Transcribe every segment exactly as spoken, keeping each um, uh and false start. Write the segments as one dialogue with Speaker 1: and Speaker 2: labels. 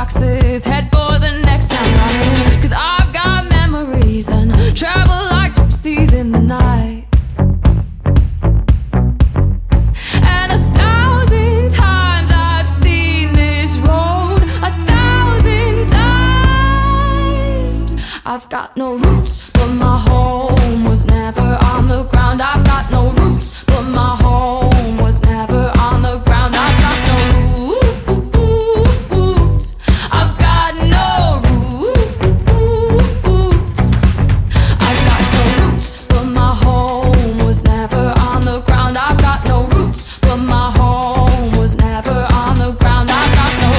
Speaker 1: boxes, head for the next town running. Cause I've got memories and travel like gypsies in the night. And a thousand times I've seen this road, a thousand times. I've got no roots, but my home was never on the ground. I've got no roots, but my home was never on the ground. I've got no roots. I've got no roots. I've got no roots, but my home was never on the ground. I've got no roots, but my home was never on the ground. I've got no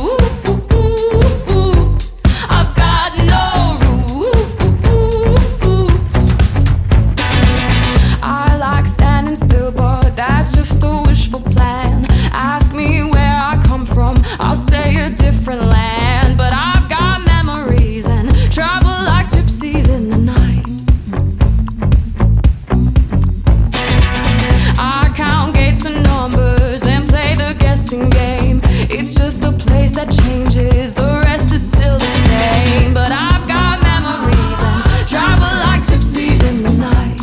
Speaker 1: roots. I've got no roots. I like standing still, but that's just a wishful plan. Ask me where I come from, I'll say a different land. But I've got memories and travel like gypsies in the night. I count gates and numbers, then play the guessing game. It's just the place that changes, the rest is still the same. But I've got memories and travel like gypsies in the night.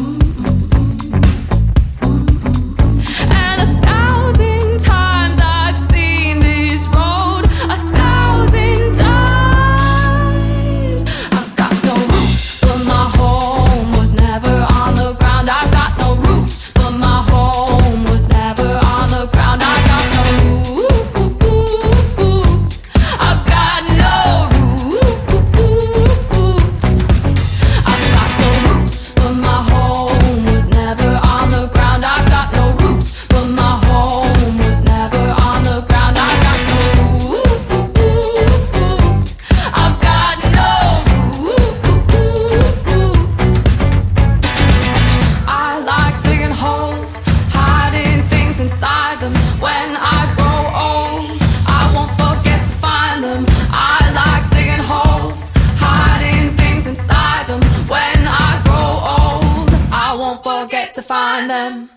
Speaker 1: And a thousand times I've seen this road, a thousand times. I've got no roots, but my home was never on the ground. I've got no roots, but my home was never on the ground. I've got no roots. I've got no roots. I've got no roots, but my home was never on the ground. I've got no roots, but my home was never on the ground. I've got no roots. I've got no roots. I like digging holes, hiding things inside them. When I grow old, I won't forget to find them. I like digging holes, hiding things inside them. When I grow old, I won't forget to find them.